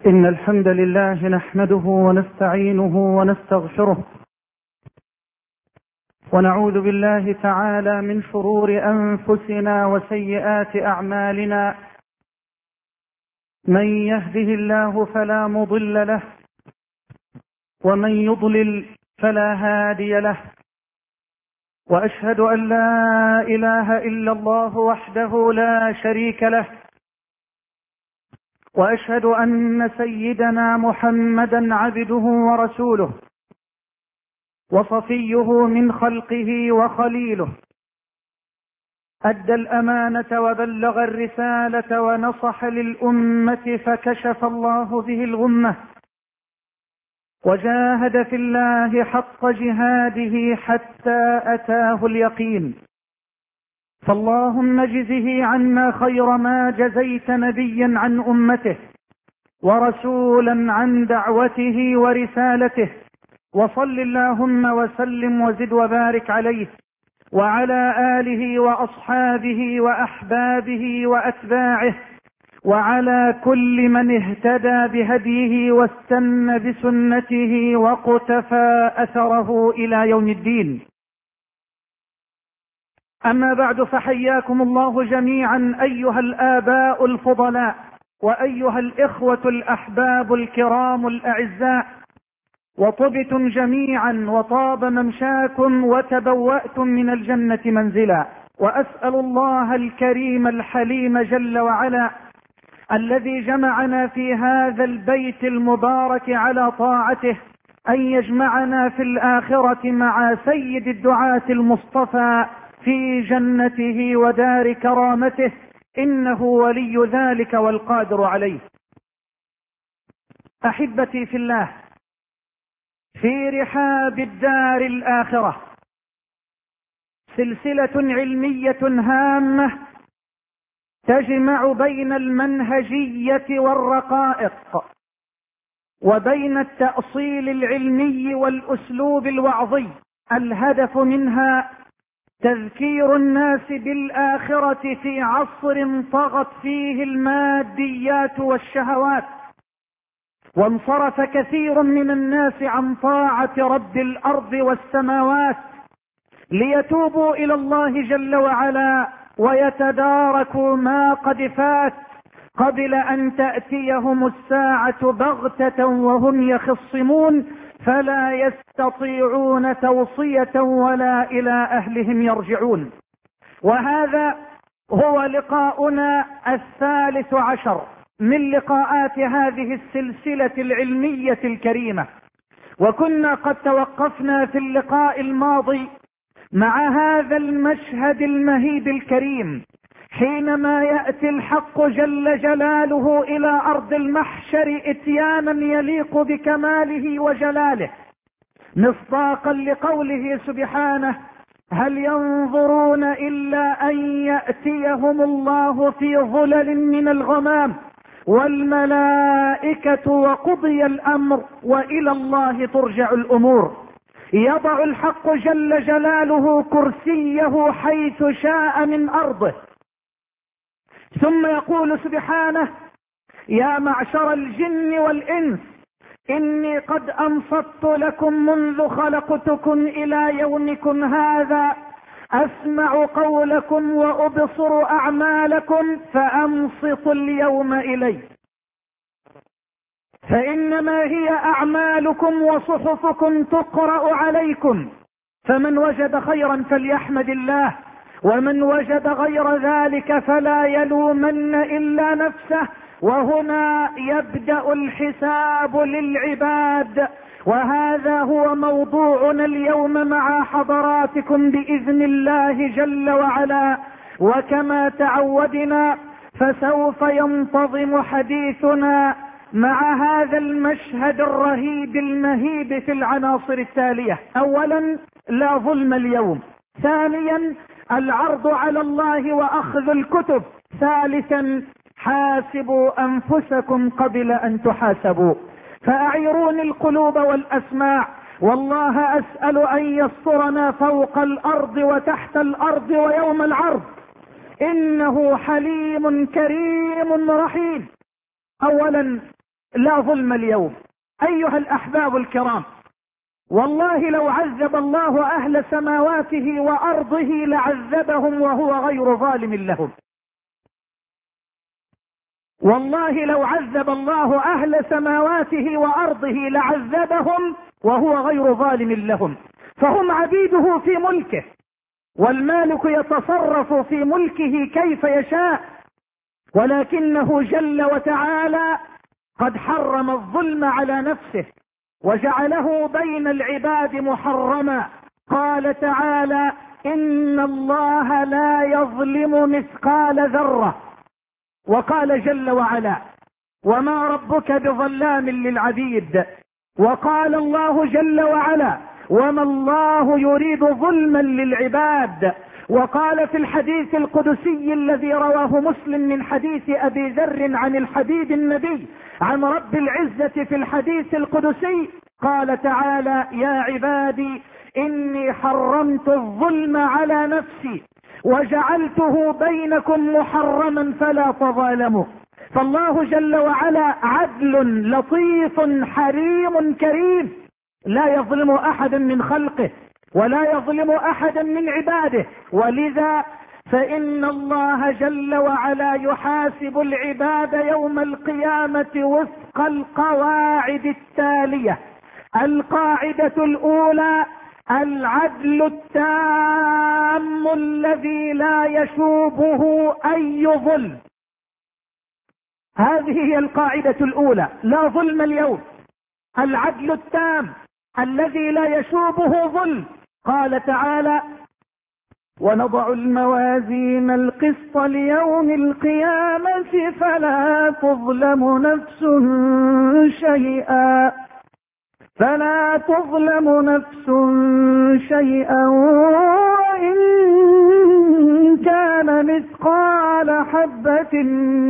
إن الحمد لله نحمده ونستعينه ونستغفره ونعوذ بالله تعالى من شرور أنفسنا وسيئات أعمالنا. من يهده الله فلا مضل له ومن يضلل فلا هادي له، وأشهد أن لا إله إلا الله وحده لا شريك له، وأشهد أن سيدنا محمدا عبده ورسوله وصفيه من خلقه وخليله، أدى الأمانة وبلغ الرسالة ونصح للأمة فكشف الله به الغمة، وجاهد في الله حق جهاده حتى أتاه اليقين. فاللهم اجزه عنا خير ما جزيت نبيا عن أمته ورسولا عن دعوته ورسالته، وصل اللهم وسلم وزد وبارك عليه وعلى آله وأصحابه وأحبابه وأتباعه وعلى كل من اهتدى بهديه واستنى بسنته وقتفى أثره إلى يوم الدين. أما بعد، فحياكم الله جميعا أيها الآباء الفضلاء وأيها الإخوة الأحباب الكرام الأعزاء، وطبتم جميعا وطاب ممشاكم وتبوأتم من الجنة منزلا. وأسأل الله الكريم الحليم جل وعلا الذي جمعنا في هذا البيت المبارك على طاعته أن يجمعنا في الآخرة مع سيد الدعاة المصطفى في جنته ودار كرامته، إنه ولي ذلك والقادر عليه. أحبتي في الله، في رحاب الدار الآخرة سلسلة علمية هامة تجمع بين المنهجية والرقائق وبين التأصيل العلمي والأسلوب الوعظي، الهدف منها تذكير الناس بالآخرة في عصر طغت فيه الماديات والشهوات، وانصرف كثير من الناس عن طاعة رب الأرض والسماوات ليتوبوا إلى الله جل وعلا ويتداركوا ما قد فات قبل أن تأتيهم الساعة بغتة وهم يخصمون، فلا يستطيعون توصية ولا إلى أهلهم يرجعون. وهذا هو لقاؤنا الثالث عشر من لقاءات هذه السلسلة العلمية الكريمة، وكنا قد توقفنا في اللقاء الماضي مع هذا المشهد المهيب الكريم حينما يأتي الحق جل جلاله إلى أرض المحشر إتيانا يليق بكماله وجلاله، مصداقا لقوله سبحانه: هل ينظرون إلا أن يأتيهم الله في ظلل من الغمام والملائكة وقضي الأمر وإلى الله ترجع الأمور. يضع الحق جل جلاله كرسيه حيث شاء من أرضه، ثم يقول سبحانه: يا معشر الجن والإنس إني قد أنصت لكم منذ خلقتكم إلى يومكم هذا، أسمع قولكم وأبصر أعمالكم فأنصتوا اليوم إلي، فإنما هي أعمالكم وصحفكم تقرأ عليكم، فمن وجد خيرا فليحمد الله، ومن وجد غير ذلك فلا يلومن إلا نفسه. وهنا يبدأ الحساب للعباد، وهذا هو موضوعنا اليوم مع حضراتكم بإذن الله جل وعلا. وكما تعودنا فسوف ينتظم حديثنا مع هذا المشهد الرهيب المهيب في العناصر التالية: أولا، لا ظلم اليوم. ثانيا، العرض على الله وأخذ الكتب. ثالثا، حاسبوا أنفسكم قبل أن تحاسبوا. فأعيروني القلوب والأسماع، والله أسأل أن يسترنا فوق الأرض وتحت الأرض ويوم العرض، إنه حليم كريم رحيم. أولا، لا ظلم اليوم. أيها الأحباب الكرام، والله لو عذب الله أهل سماواته وأرضه لعذبهم وهو غير ظالم لهم. والله لو عذب الله أهل سماواته وأرضه لعذبهم وهو غير ظالم لهم، فهم عبيده في ملكه، والمالك يتصرف في ملكه كيف يشاء، ولكنه جل وتعالى قد حرم الظلم على نفسه وجعله بين العباد محرما. قال تعالى: إن الله لا يظلم مثقال ذرة. وقال جل وعلا: وما ربك بظلام للعبيد. وقال الله جل وعلا: وما الله يريد ظلما للعباد. وقال في الحديث القدسي الذي رواه مسلم من حديث أبي ذر عن الحبيب النبي عن رب العزة في الحديث القدسي، قال تعالى: يا عبادي إني حرمت الظلم على نفسي وجعلته بينكم محرما فلا تظالموا. فالله جل وعلا عدل لطيف حليم كريم، لا يظلم أحدا من خلقه ولا يظلم أحدا من عباده، ولذا فإن الله جل وعلا يحاسب العباد يوم القيامة وفق القواعد التالية. القاعدة الأولى: العدل التام الذي لا يشوبه أي ظلم. هذه هي القاعدة الأولى، لا ظلم اليوم. العدل التام الذي لا يشوبه ظلم. قال تعالى: ونضع الموازين القسط ليوم القيامة فلا تظلم نفس شيئا وإن كان مثقال حبة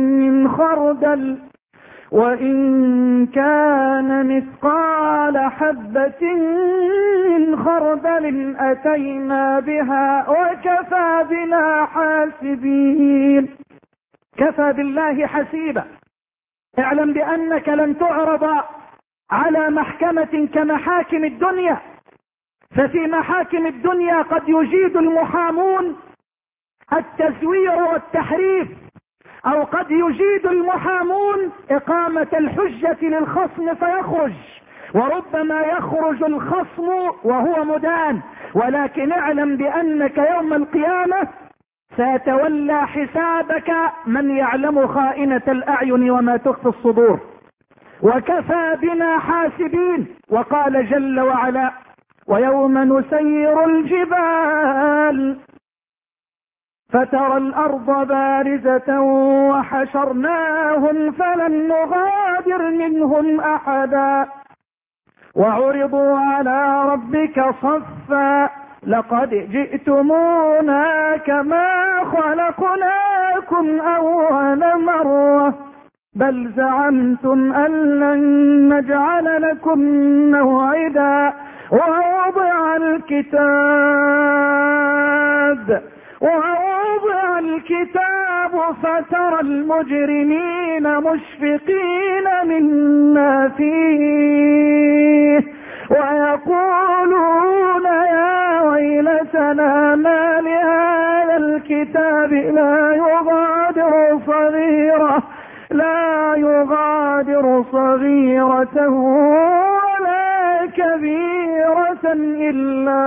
من خردل أتينا بها وكفى بنا حاسبين. كفى بالله حسيبا. اعلم بأنك لن تعرض على محكمة كمحاكم الدنيا، ففي محاكم الدنيا قد يجيد المحامون التزوير والتحريف، أو قد يجيد المحامون إقامة الحجة للخصم فيخرج، وربما يخرج الخصم وهو مدان. ولكن اعلم بأنك يوم القيامة سيتولى حسابك من يعلم خائنة الأعين وما تخفي الصدور. وكفى بنا حاسبين. وقال جل وعلا: ويوم نسير الجبال فترى الأرض بارزة وحشرناهم فلم نغادر منهم أحدا وعرضوا على ربك صفا لقد جئتمونا كما خلقناكم أول مرة بل زعمتم أن لن نجعل لكم موعدا ووضع الكتاب فترى المجرمين مشفقين مما فيه ويقولون يا ويلتنا ما لهذا الكتاب لا يغادر صغيرة ولا كبيرة إلا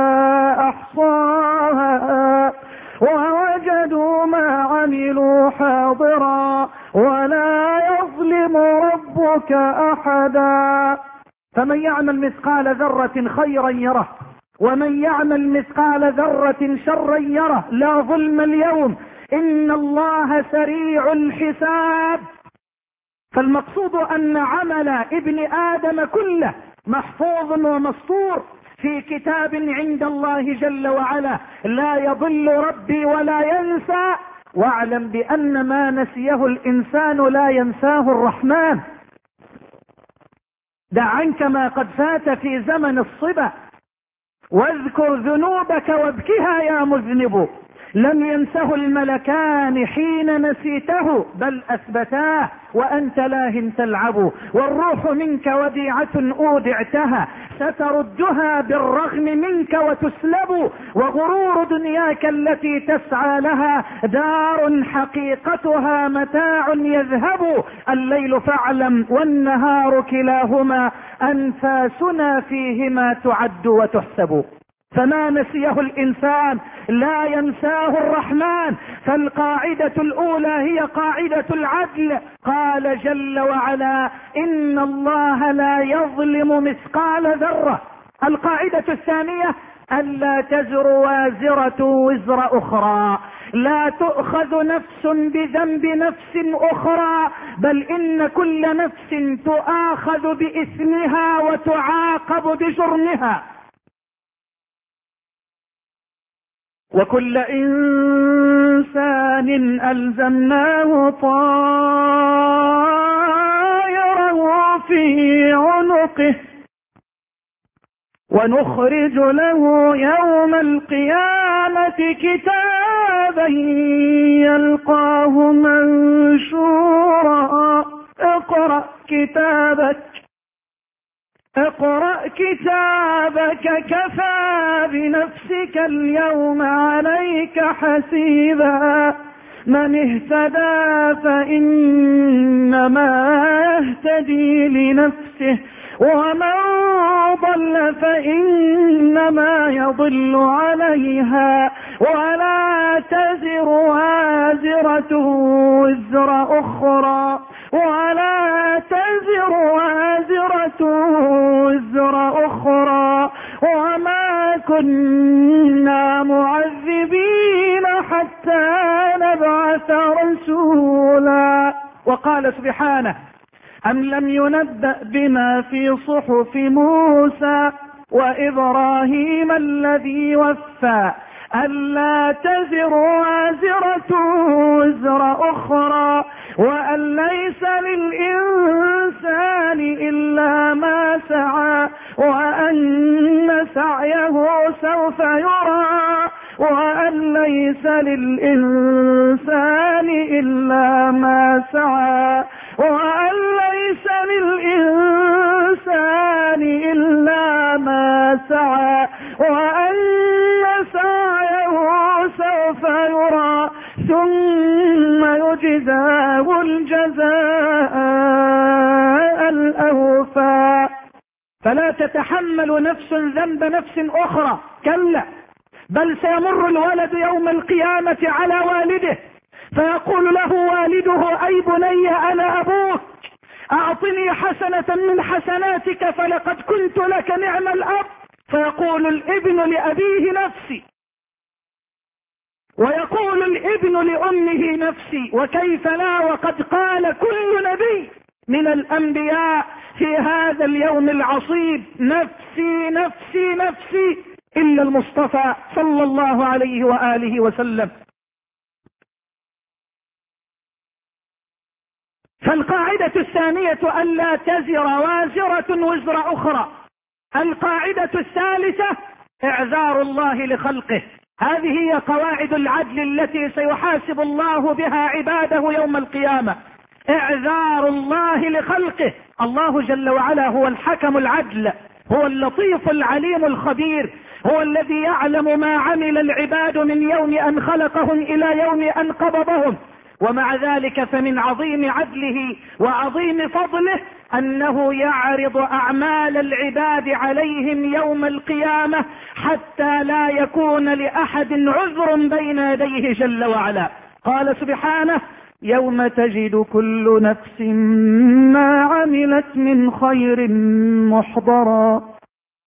أحصاها ووجدوا ما عملوا حاضرا ولا يظلم ربك أحدا. فمن يعمل مثقال ذرة خيرا يره ومن يعمل مثقال ذرة شرا يره. لا ظلم اليوم، إن الله سريع الحساب. فالمقصود أن عمل ابن آدم كله محفوظ ومسطور في كتاب عند الله جل وعلا، لا يضل ربي ولا ينسى. واعلم بأن ما نسيه الإنسان لا ينساه الرحمن. دع عنك ما قد فات في زمن الصبا واذكر ذنوبك وابكها يا مذنب. لم ينسه الملكان حين نسيته بل أثبتاه، وأنت لاهٍ تلعب، والروح منك وديعة أودعتها ستردها بالرغم منك وتسلب، وغرور دنياك التي تسعى لها دار حقيقتها متاع يذهب، الليل فاعلم والنهار كلاهما أنفاسنا فيهما تعد وتحسب. فما نسيه الإنسان لا ينساه الرحمن، فالقاعدة الأولى هي قاعدة العدل. قال جل وعلا: إن الله لا يظلم مثقال ذرة. القاعدة الثانية: ألا تزر وازرة وزر أخرى، لا تؤخذ نفس بذنب نفس أخرى، بل إن كل نفس تؤاخذ بإثمها وتعاقب بجرمها. وكل إنسان ألزمناه طائره في عنقه ونخرج له يوم القيامة كتابا يلقاه منشورا. اقرأ كتابك كفى بنفسك اليوم عليك حسيبا. من اهتدى فإنما يهتدي لنفسه، ومن ضل فإنما يضل عليها، ولا تزر وازرة وزر أخرى، وما كنا معذبين حتى نبعث رسولا. وقال سبحانه: أم لم ينبأ بما في صحف موسى وإبراهيم الذي وفى ألا تزر وازرة وزر أخرى، وأن ليس للإنسان إلا ما سعى، وأن سعيه سوف يرى، وأن ليس للإنسان إلا ما سعى، وأن ليس للإنسان إلا ما سعى، وأن سعيه سوف يرى، ثم يجزاه الجزاء الأوفى. فلا تتحمل نفس ذنب نفس أخرى، كلا، بل سيمر الولد يوم القيامة على والده فيقول له والده: أي بني أنا أبوك، أعطني حسنة من حسناتك فلقد كنت لك نعم الأب. فيقول الابن لأبيه: نفسي، ويقول الابن لأمه: نفسي. وكيف لا، وقد قال كل نبي من الأنبياء في هذا اليوم العصيب: نفسي نفسي نفسي، إلا المصطفى صلى الله عليه وآله وسلم. فالقاعدة الثانية: ألا تزر وازرة وزر أخرى. القاعدة الثالثة: إعذار الله لخلقه. هذه هي قواعد العدل التي سيحاسب الله بها عباده يوم القيامة. إعذار الله لخلقه. الله جل وعلا هو الحكم العدل، هو اللطيف العليم الخبير، هو الذي يعلم ما عمل العباد من يوم أن خلقهم إلى يوم أن قبضهم. ومع ذلك فمن عظيم عدله وعظيم فضله أنه يعرض أعمال العباد عليهم يوم القيامة حتى لا يكون لأحد عذر بين يديه جل وعلا. قال سبحانه: يوم تجد كل نفس ما عملت من خير محضرا.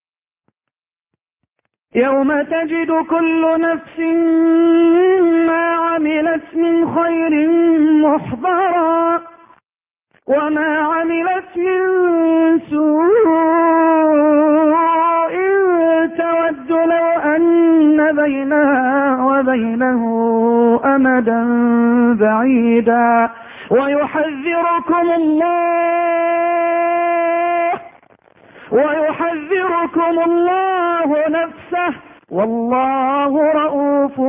يوم تجد كل نفس ما عملت من خير محضرا، وما عملت من سوء تود لو أن بينها وبينه أمدا بعيدا، ويحذركم الله نفسه، والله رؤوف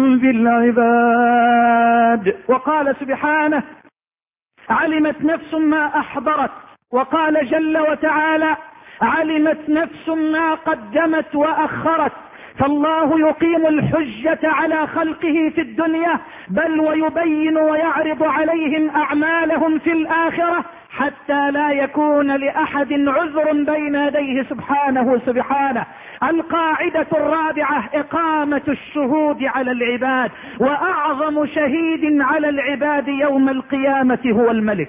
بالعباد. وقال سبحانه: علمت نفس ما أحضرت. وقال جل وتعالى: علمت نفس ما قدمت وأخرت. فالله يقيم الحجة على خلقه في الدنيا، بل ويبين ويعرض عليهم أعمالهم في الآخرة، حتى لا يكون لأحد عذر بين يديه سبحانه. القاعدة الرابعة: إقامة الشهود على العباد. وأعظم شهيد على العباد يوم القيامة هو الملك،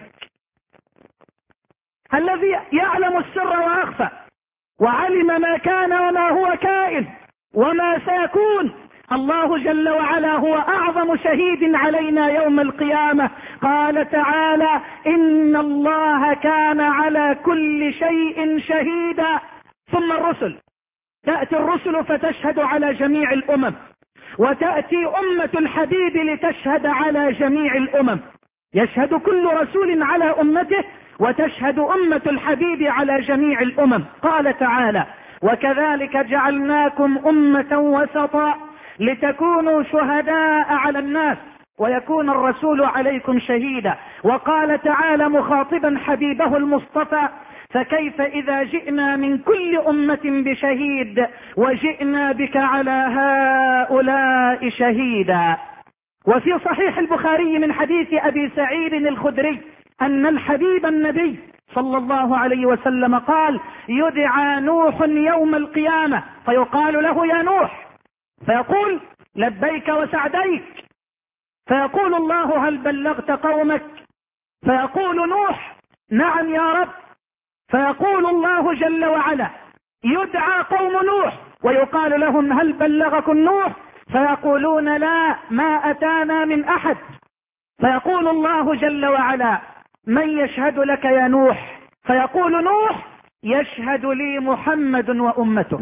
الذي يعلم السر وأخفى، وعلم ما كان وما هو كائن وما سيكون. الله جل وعلا هو أعظم شهيد علينا يوم القيامة. قال تعالى: إن الله كان على كل شيء شهيدا. ثم الرسل، تأتي الرسل فتشهد على جميع الأمم، وتأتي أمة الحبيب لتشهد على جميع الأمم. يشهد كل رسول على أمته، وتشهد أمة الحبيب على جميع الأمم. قال تعالى: وكذلك جعلناكم أمة وسطا لتكونوا شهداء على الناس ويكون الرسول عليكم شهيدا. وقال تعالى مخاطبا حبيبه المصطفى: فكيف إذا جئنا من كل أمة بشهيد وجئنا بك على هؤلاء شهيدا. وفي صحيح البخاري من حديث أبي سعيد الخدري أن الحبيب النبي صلى الله عليه وسلم قال: يدعى نوح يوم القيامة فيقال له: يا نوح، فيقول: لبيك وسعديك. فيقول الله: هل بلغت قومك؟ فيقول نوح: نعم يا رب. فيقول الله جل وعلا: يدعى قوم نوح ويقال لهم: هل بلغكم نوح؟ فيقولون: لا، ما أتانا من أحد. فيقول الله جل وعلا: من يشهد لك يا نوح؟ فيقول نوح: يشهد لي محمد وأمته.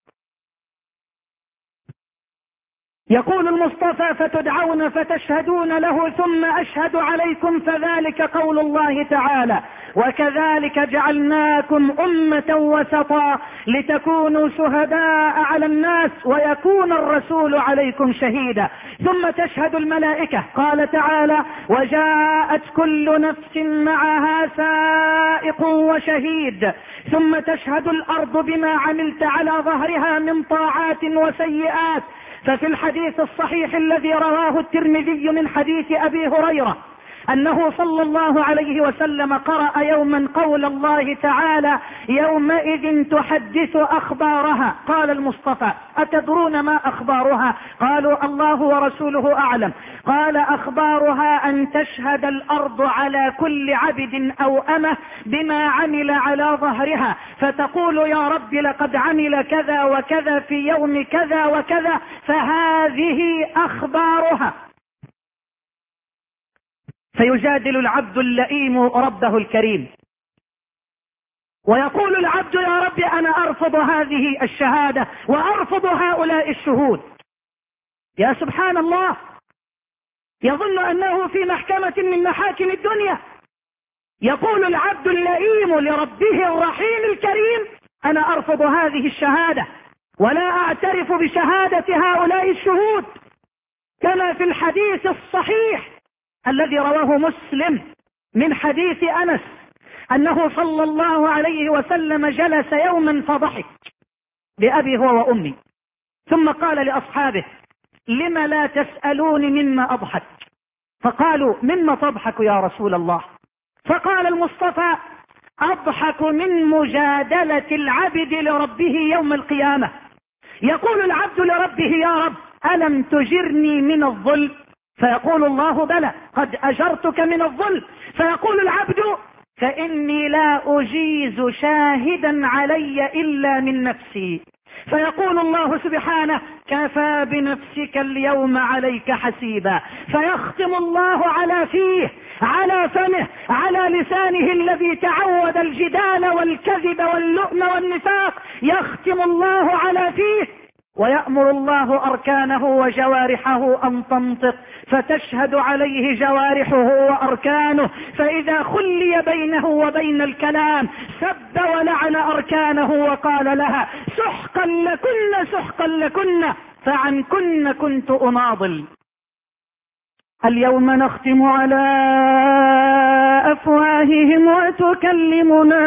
يقول المصطفى: فتدعون فتشهدون له ثم أشهد عليكم، فذلك قول الله تعالى: وكذلك جعلناكم أمة وسطا لتكونوا شهداء على الناس ويكون الرسول عليكم شهيدا. ثم تشهد الملائكة. قال تعالى: وجاءت كل نفس معها سائق وشهيد. ثم تشهد الأرض بما عملت على ظهرها من طاعات وسيئات. ففي الحديث الصحيح الذي رواه الترمذي من حديث أبي هريرة أنه صلى الله عليه وسلم قرأ يوما قول الله تعالى: يومئذ تحدث أخبارها. قال المصطفى: أتدرون ما أخبارها؟ قالوا: الله ورسوله أعلم. قال: أخبارها أن تشهد الأرض على كل عبد أو أمة بما عمل على ظهرها، فتقول: يا رب لقد عمل كذا وكذا في يوم كذا وكذا، فهذه أخبارها. فيجادل العبد اللئيم ربه الكريم، ويقول العبد: يا رب أنا أرفض هذه الشهادة وأرفض هؤلاء الشهود. يا سبحان الله، يظن أنه في محكمة من محاكم الدنيا. يقول العبد اللئيم لربه الرحيم الكريم: أنا أرفض هذه الشهادة ولا أعترف بشهادة هؤلاء الشهود. كما في الحديث الصحيح الذي رواه مسلم من حديث أنس أنه صلى الله عليه وسلم جلس يوما فضحك بأبي هو وأمي، ثم قال لأصحابه: لم لا تسألون مما أضحك؟ فقالوا: مما تضحك يا رسول الله؟ فقال المصطفى: أضحك من مجادلة العبد لربه يوم القيامة. يقول العبد لربه: يا رب ألم تجرني من الظلم؟ فيقول الله: بلى، قد أجرتك من الظلم. فيقول العبد: فإني لا أجيز شاهدا علي إلا من نفسي. فيقول الله سبحانه: كفى بنفسك اليوم عليك حسيبا. فيختم الله على فيه، على فمه، على لسانه الذي تعود الجدال والكذب واللؤم والنفاق، يختم الله على فيه ويأمر الله أركانه وجوارحه أن تنطق، فتشهد عليه جوارحه وأركانه، فإذا خلي بينه وبين الكلام سب ولعن أركانه وقال لها سحقا لكن سحقا لكن، فعنكن كنت أناضل. اليوم نختم على أفواههم وتكلمنا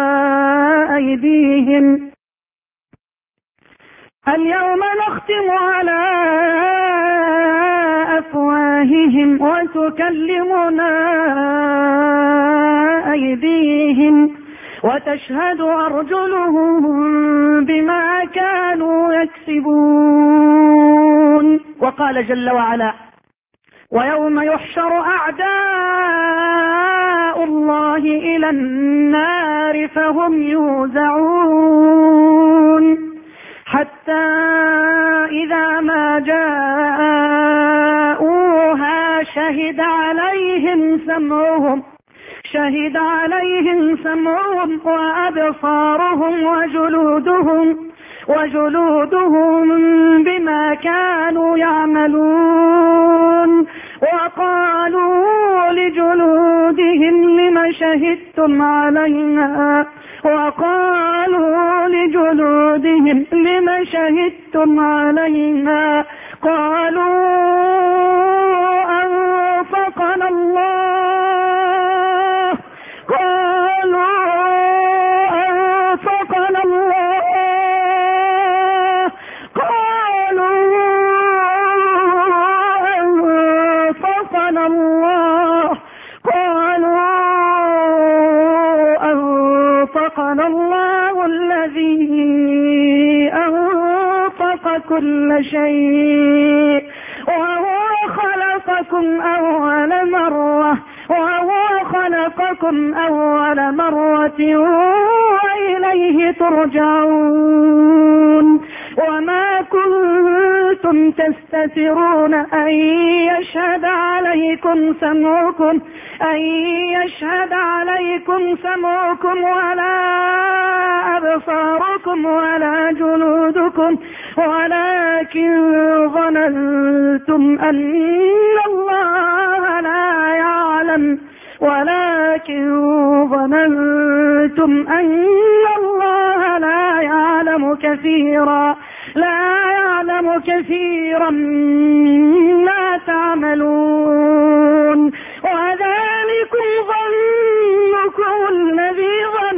أيديهم. اليوم نختم على أفواههم وتكلمنا أيديهم وتشهد أرجلهم بما كانوا يكسبون. وقال جل وعلا ويوم يحشر أعداء الله إلى النار فهم يوزعون حتى إذا ما جاءوها شهد عليهم سمعهم وأبصارهم وجلودهم بما كانوا يعملون. وقالوا لجلودهم لم شهدتم علينا قالوا أنطقنا الله أنطقنا الله الذي أنطق كل شيء وهو خلقكم أول مرة وإليه ترجعون. وما كنتم تستترون أن يشهد عليكم سمعكم ولا أبصاركم ولا جلودكم ولكن ظننتم أن الله لا يعلم كثيرا مما تعملون. وذلكم ظنكم الذي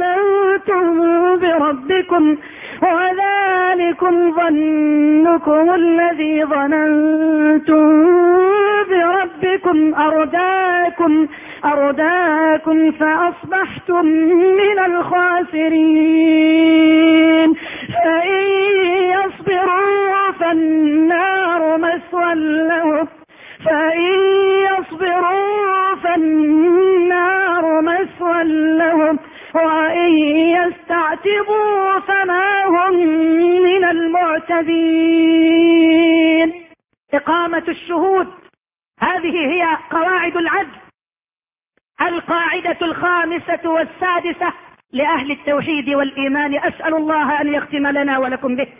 ظننتم بربكم أرداكم فأصبحتم من الخاسرين. فإن يصبروا فالنار مسوى لهم وإن يستعتبوا فما هم من المعتدين. إقامة الشهود، هذه هي قواعد العدل. القاعدة 5 والسادسة لأهل التوحيد والإيمان، أسأل الله أن يختم لنا ولكم به.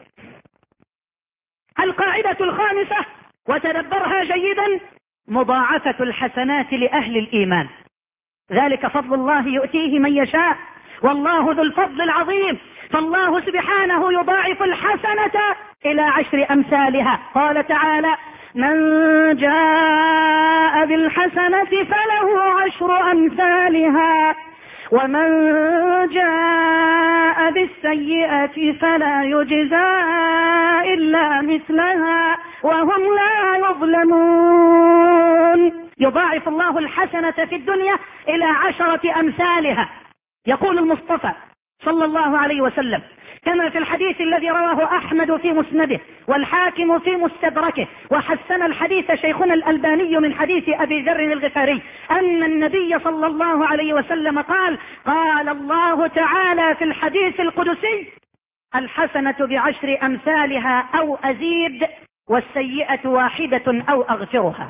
القاعدة 5 وتدبرها جيدا: مضاعفة الحسنات لأهل الإيمان، ذلك فضل الله يؤتيه من يشاء والله ذو الفضل العظيم. فالله سبحانه يضاعف الحسنة إلى 10 أمثالها. قال تعالى: من جاء بالحسنة فله 10 أمثالها ومن جاء بالسيئة فلا يجزى إلا مثلها وهم لا يظلمون. يضاعف الله الحسنة في الدنيا إلى 10 أمثالها. يقول المصطفى صلى الله عليه وسلم كما في الحديث الذي رواه أحمد في مسنده والحاكم في مستدركه، وحسن الحديث شيخنا الألباني من حديث أبي ذر الغفاري، أن النبي صلى الله عليه وسلم قال: قال الله تعالى في الحديث القدسي: الحسنة ب10 أمثالها أو أزيد والسيئة 1 أو أغفرها.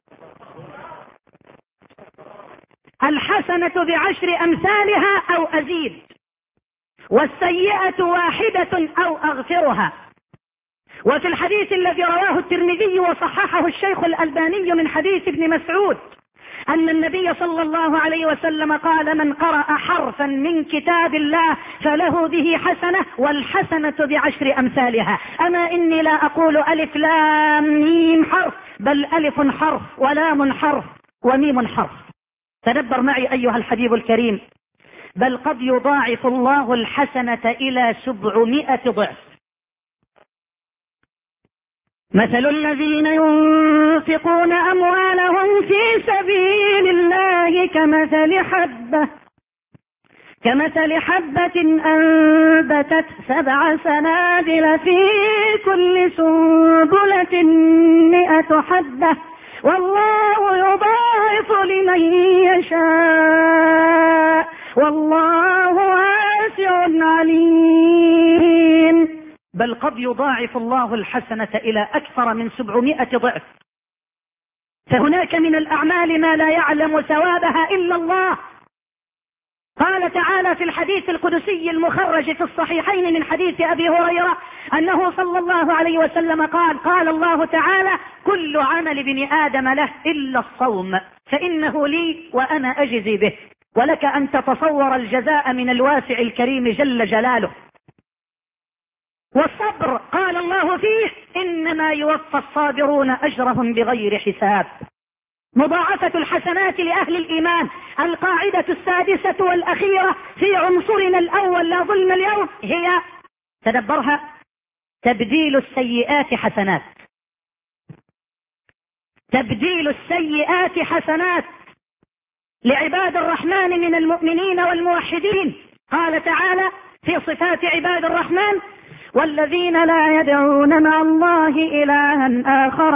الحسنة ب10 أمثالها أو أزيد والسيئة 1 أو أغفرها. وفي الحديث الذي رواه الترمذي وصححه الشيخ الألباني من حديث ابن مسعود أن النبي صلى الله عليه وسلم قال: من قرأ حرفا من كتاب الله فله به حسنة، والحسنة ب10 أمثالها. أما إني لا أقول ألف لام ميم حرف، بل ألف حرف ولام حرف وميم حرف. تدبر معي أيها الحبيب الكريم، بل قد يضاعف الله الحسنة إلى 700 ضعف. مثل الذين ينفقون أموالهم في سبيل الله كمثل حبة أنبتت 7 سنابل في كل سنبلة 100 حبة، والله يضاعف لمن يشاء، والله واسع عليم. بل قد يضاعف الله الحسنة إلى أكثر من 700 ضعف. فهناك من الأعمال ما لا يعلم ثوابها إلا الله. قال تعالى في الحديث القدسي المخرج في الصحيحين من حديث أبي هريرة أنه صلى الله عليه وسلم قال الله تعالى: كل عمل ابن آدم له إلا الصوم فإنه لي وأنا أجزي به. ولك أن تتصور الجزاء من الواسع الكريم جل جلاله. والصبر قال الله فيه: إنما يوفى الصابرون أجرهم بغير حساب. مضاعفة الحسنات لأهل الإيمان. القاعدة السادسة والأخيرة في عنصرنا الأول لا ظلم اليوم هي، تدبرها، تبديل السيئات حسنات. تبديل السيئات حسنات لعباد الرحمن من المؤمنين والموحدين. قال تعالى في صفات عباد الرحمن: والذين لا يدعون مع الله إلها آخر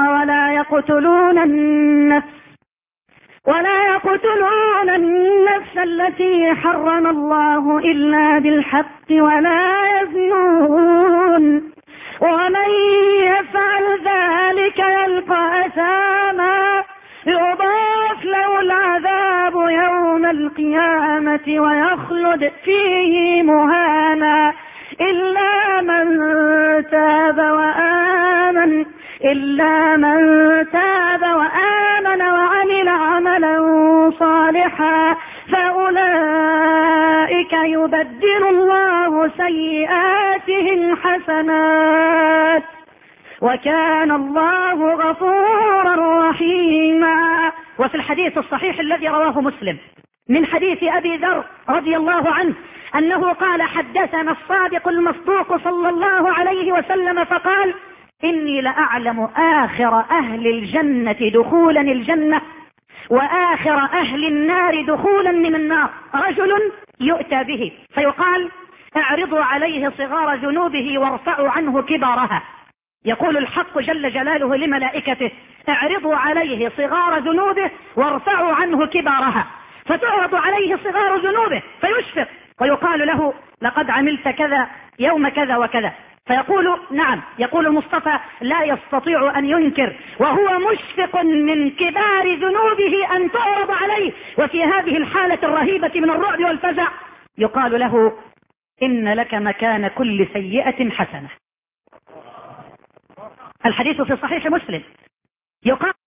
ولا يقتلون النفس التي حرم الله إلا بالحق ولا يزنون، ومن يفعل ذلك يلقى أثاما يضاعف له العذاب يوم القيامة ويخلد فيه مهانا إلا من تاب وآمن وعمل عملا صالحا فأولئك يبدل الله سيئاتهم حسنات وكان الله غفورا رحيما. وفي الحديث الصحيح الذي رواه مسلم من حديث أبي ذر رضي الله عنه أنه قال: حدثنا الصادق المصدوق صلى الله عليه وسلم فقال: إني لأعلم آخر أهل الجنة دخولا الجنة وآخر أهل النار دخولا من النار رجل يؤتى به فيقال: اعرضوا عليه صغار ذنوبه وارفعوا عنه كبارها. يقول الحق جل جلاله لملائكته: اعرضوا عليه صغار ذنوبه وارفعوا عنه كبارها. فتعرض عليه صغار ذنوبه فيشفق ويقال له: لقد عملت كذا يوم كذا وكذا. فيقول: نعم. يقول المصطفى: لا يستطيع أن ينكر وهو مشفق من كبار ذنوبه أن تعرض عليه. وفي هذه الحالة الرهيبة من الرعب والفزع يقال له: إن لك مكان كل سيئة حسنة. الحديث في صحيح مسلم. يقال